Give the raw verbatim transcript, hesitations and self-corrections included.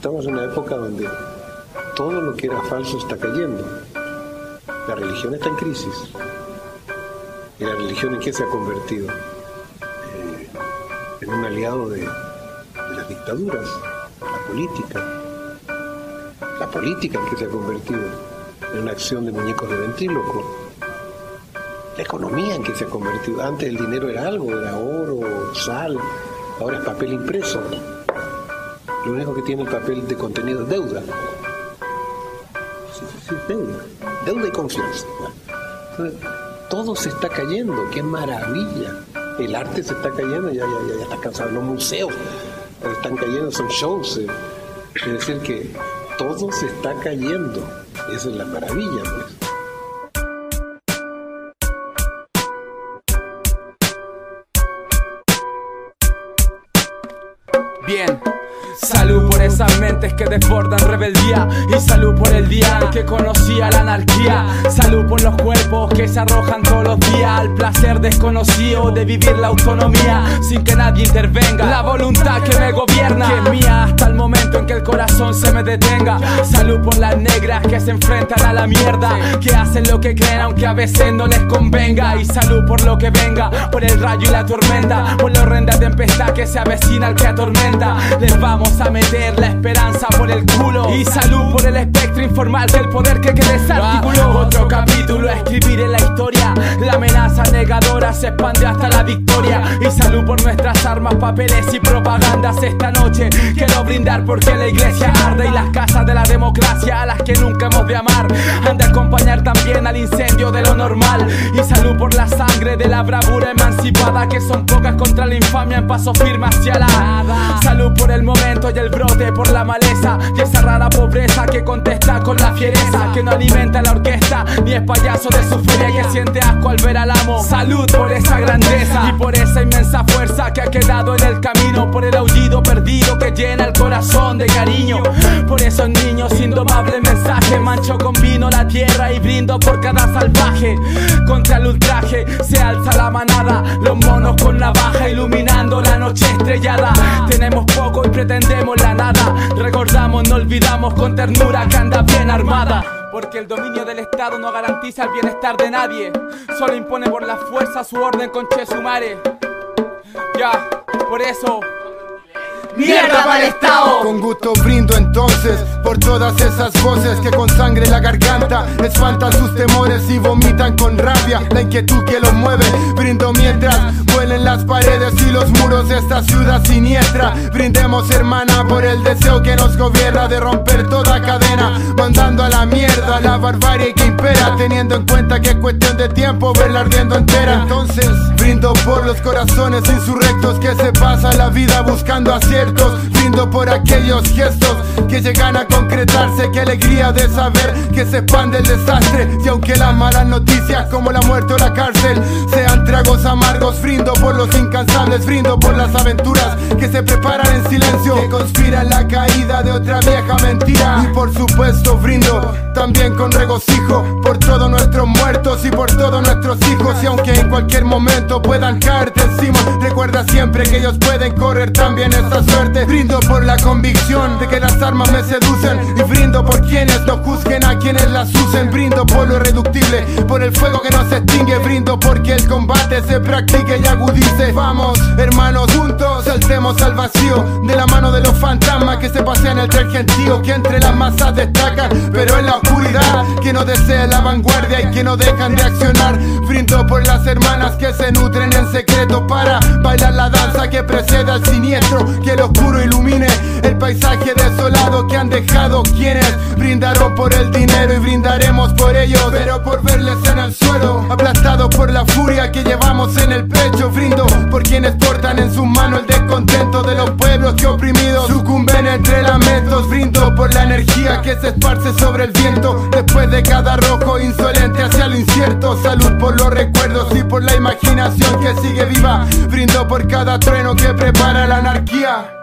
Estamos en una época donde todo lo que era falso está cayendo. La religión está en crisis. ¿Y la religión en qué se ha convertido? Eh, en un aliado de, de las dictaduras, la política. La política en qué se ha convertido en una acción de muñecos de ventríloco. La economía en que se ha convertido. Antes el dinero era algo, era oro, sal, ahora es papel impreso. Lo único que tiene el papel de contenido es deuda. Sí, sí, sí, deuda. Deuda y confianza. Entonces, todo se está cayendo, qué maravilla. El arte se está cayendo, ya, ya, ya, ya está cansado. Los museos están cayendo, son shows. Eh. Es decir, que todo se está cayendo. Esa es la maravilla, pues. Bien. Salud por esas mentes que desbordan rebeldía, y salud por el día en que conocía la anarquía. Salud por los cuerpos que se arrojan todos los días al placer desconocido de vivir la autonomía sin que nadie intervenga. La voluntad que me gobierna, que es mía hasta el momento en que el corazón se me detenga. Salud por las negras que se enfrentan a la mierda, que hacen lo que creen aunque a veces no les convenga. Y salud por lo que venga, por el rayo y la tormenta, por la horrenda tempestad que se avecina al que atormenta. Les vamos a meter la esperanza por el culo. Y salud por el espectro informal del poder que que desarticuló. Otro capítulo a escribir en la historia. La amenaza negadora se expande hasta la victoria. Y salud por nuestras armas, papeles y propagandas. Esta noche quiero brindar porque la iglesia arde y las casas de la democracia a las que nunca hemos de amar han de acompañar también al incendio de lo normal. Y salud por la sangre de la bravura emancipada, que son pocas contra la infamia en paso firme hacia la nada. Salud por el momento y el brote por la maleza y esa rara pobreza que contesta con la fiereza, que no alimenta la orquesta ni es payaso de su feria, que siente asco al ver al amo. Salud por esa grandeza y por esa inmensa fuerza que ha quedado en el camino, por el aullido perdido que llena el corazón de cariño, por esos niños indomables mensajes. Mancho con vino la tierra y brindo por cada salvaje. Contra el ultraje se alza la manada, los monos con navaja iluminando la noche estrellada. Tenemos poco y pretendemos la nada, recordamos, no olvidamos con ternura que anda bien armada. Porque el dominio del Estado no garantiza el bienestar de nadie, solo impone por la fuerza su orden con Chesumare. Ya, por eso ¡mierda para el Estado! Con gusto brindo entonces por todas esas voces que con sangre en la garganta espantan sus temores y vomitan con rabia la inquietud que los mueve. Brindo mientras vuelen las paredes y los muros de esta ciudad siniestra. Brindemos, hermana, por el deseo que nos gobierna de romper toda cadena, mandando a la mierda la barbarie que impera, teniendo en cuenta que es cuestión de tiempo verla ardiendo entera. Entonces brindo por los corazones insurrectos que se pasan la vida buscando aciertos. Brindo por aquellos gestos que llegan a concretarse. Qué alegría de saber que se expande el desastre. Y aunque las malas noticias como la muerte o la cárcel sean tragos amargos, brindo por los incansables. Brindo por las aventuras que se preparan en silencio, que conspiran la caída de otra vieja mentira. Y por supuesto brindo también con regocijo por todos nuestros muertos y por todos nuestros hijos. Y aunque en cualquier momento puedan caerte encima, recuerda siempre que ellos pueden correr también esta suerte. Brindo por la convicción de que las armas me seducen, y brindo por quienes no juzguen a quienes las usen. Brindo por lo irreductible, por el fuego que no se extingue. Brindo porque el combate se practique y agudice. Vamos, hermanos, juntos saltemos al vacío de la mano de los fantasmas que se pasean el tren gentío, que entre las masas destacan, pero en la oscuridad, que no desean la vanguardia y que no dejan de accionar. Brindo por las hermanas que se nutren en secreto para bailar la danza que precede al siniestro, que el oscuro ilumine el paisaje desolado que han dejado quienes brindaron por el dinero, y brindaremos por ellos, pero por verles en el suelo, aplastados por la furia que llevamos en el pecho. Brindo por quienes portan en sus manos el descontento de los pueblos que oprimidos sucumben entre lamentos. Brindo por la energía que se esparce sobre el viento después de cada arrojo insolente hacia lo incierto. Salud por los recuerdos y por la imaginación que sigue viva. Brindo por cada trueno que prepara la anarquía.